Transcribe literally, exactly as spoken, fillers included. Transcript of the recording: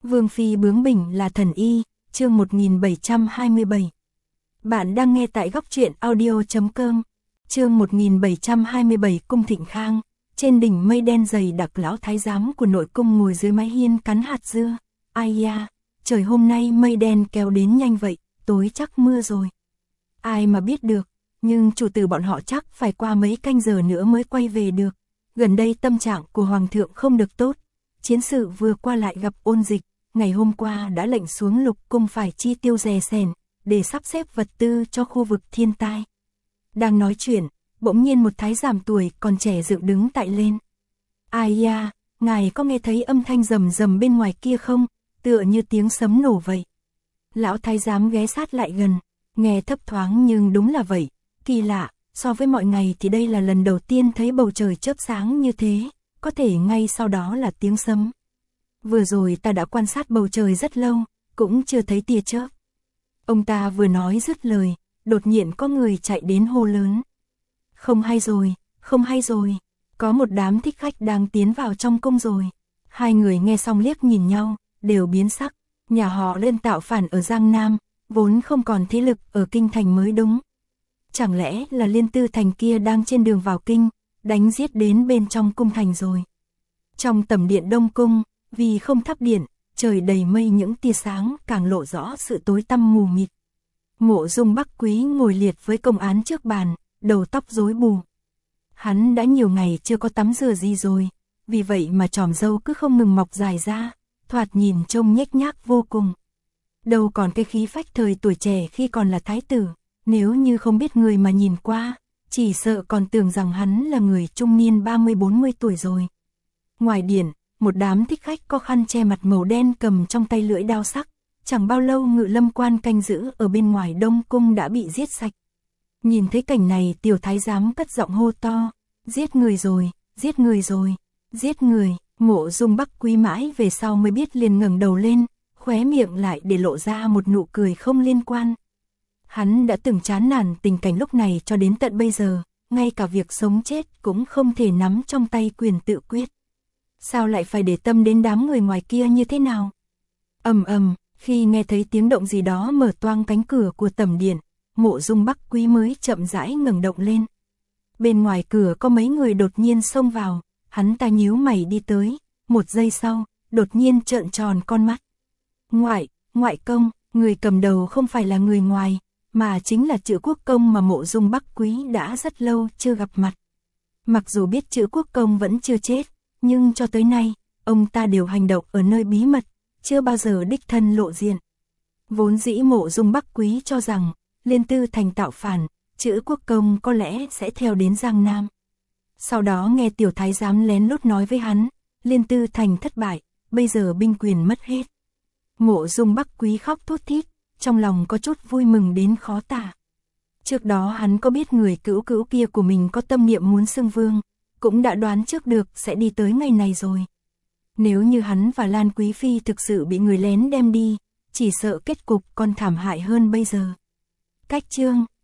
Vương phi bướng bỉnh là thần y, chương một nghìn bảy trăm hai mươi bảy. Bạn đang nghe tại góc truyện audio chấm com. Chương một nghìn bảy trăm hai mươi bảy Cung Thịnh Khang. Trên đỉnh mây đen dày đặc, lão thái giám của nội cung ngồi dưới mái hiên cắn hạt dưa. Ai da, trời hôm nay mây đen kéo đến nhanh vậy, tối chắc mưa rồi. Ai mà biết được, nhưng chủ tử bọn họ chắc phải qua mấy canh giờ nữa mới quay về được. Gần đây tâm trạng của hoàng thượng không được tốt. Chiến sự vừa qua lại gặp ôn dịch, ngày hôm qua đã lệnh xuống lục cung phải chi tiêu rè sẻn để sắp xếp vật tư cho khu vực thiên tai. Đang nói chuyện, bỗng nhiên một thái giám tuổi còn trẻ dựng đứng tại lên. Ai da, ngài có nghe thấy âm thanh rầm rầm bên ngoài kia không? Tựa như tiếng sấm nổ vậy. Lão thái giám ghé sát lại gần, nghe thấp thoáng nhưng đúng là vậy. Kỳ lạ, so với mọi ngày thì đây là lần đầu tiên thấy bầu trời chớp sáng như thế, có thể ngay sau đó là tiếng sấm. Vừa rồi ta đã quan sát bầu trời rất lâu, cũng chưa thấy tia chớp. Ông ta vừa nói dứt lời, đột nhiên có người chạy đến hô lớn. Không hay rồi, không hay rồi, có một đám thích khách đang tiến vào trong cung rồi. Hai người nghe xong liếc nhìn nhau, đều biến sắc. Nhà họ lên tạo phản ở Giang Nam, vốn không còn thế lực ở kinh thành mới đúng. Chẳng lẽ là Liên Tư Thành kia đang trên đường vào kinh, đánh giết đến bên trong cung thành rồi. Trong tầm điện Đông Cung, vì không thắp điện, trời đầy mây, những tia sáng càng lộ rõ sự tối tăm mù mịt. Mộ Dung Bắc Quý ngồi liệt với công án trước bàn, đầu tóc rối bù. Hắn đã nhiều ngày chưa có tắm rửa gì rồi, vì vậy mà chòm râu cứ không ngừng mọc dài ra, thoạt nhìn trông nhếch nhác vô cùng. Đâu còn cái khí phách thời tuổi trẻ khi còn là thái tử, nếu như không biết người mà nhìn qua, chỉ sợ còn tưởng rằng hắn là người trung niên ba mươi bốn mươi tuổi rồi. Ngoài điện, một đám thích khách có khăn che mặt màu đen cầm trong tay lưỡi đao sắc, chẳng bao lâu Ngự Lâm quan canh giữ ở bên ngoài Đông Cung đã bị giết sạch. Nhìn thấy cảnh này, tiểu thái giám cất giọng hô to, giết người rồi, giết người rồi, giết người. Mộ Dung Bắc Quý mãi về sau mới biết, liền ngẩng đầu lên, khóe miệng lại để lộ ra một nụ cười không liên quan. Hắn đã từng chán nản tình cảnh lúc này cho đến tận bây giờ, ngay cả việc sống chết cũng không thể nắm trong tay quyền tự quyết. Sao lại phải để tâm đến đám người ngoài kia như thế nào? Ầm ầm, khi nghe thấy tiếng động gì đó mở toang cánh cửa của tẩm điện, Mộ Dung Bắc Quý mới chậm rãi ngẩng động lên. Bên ngoài cửa có mấy người đột nhiên xông vào, hắn ta nhíu mày đi tới, một giây sau, đột nhiên trợn tròn con mắt. Ngoại, ngoại công, người cầm đầu không phải là người ngoài, mà chính là Chữ Quốc Công mà Mộ Dung Bắc Quý đã rất lâu chưa gặp mặt. Mặc dù biết Chữ Quốc Công vẫn chưa chết, nhưng cho tới nay, ông ta đều hành động ở nơi bí mật, chưa bao giờ đích thân lộ diện. Vốn dĩ Mộ Dung Bắc Quý cho rằng, Liên Tư Thành tạo phản, Chữ Quốc Công có lẽ sẽ theo đến Giang Nam. Sau đó nghe tiểu thái giám lén lút nói với hắn, Liên Tư Thành thất bại, bây giờ binh quyền mất hết. Mộ Dung Bắc Quý khóc thút thít, trong lòng có chút vui mừng đến khó tả. Trước đó hắn có biết người cữu cữu kia của mình có tâm niệm muốn xưng vương, cũng đã đoán trước được sẽ đi tới ngày này rồi. Nếu như hắn và Lan Quý Phi thực sự bị người lén đem đi, chỉ sợ kết cục còn thảm hại hơn bây giờ. Cách chương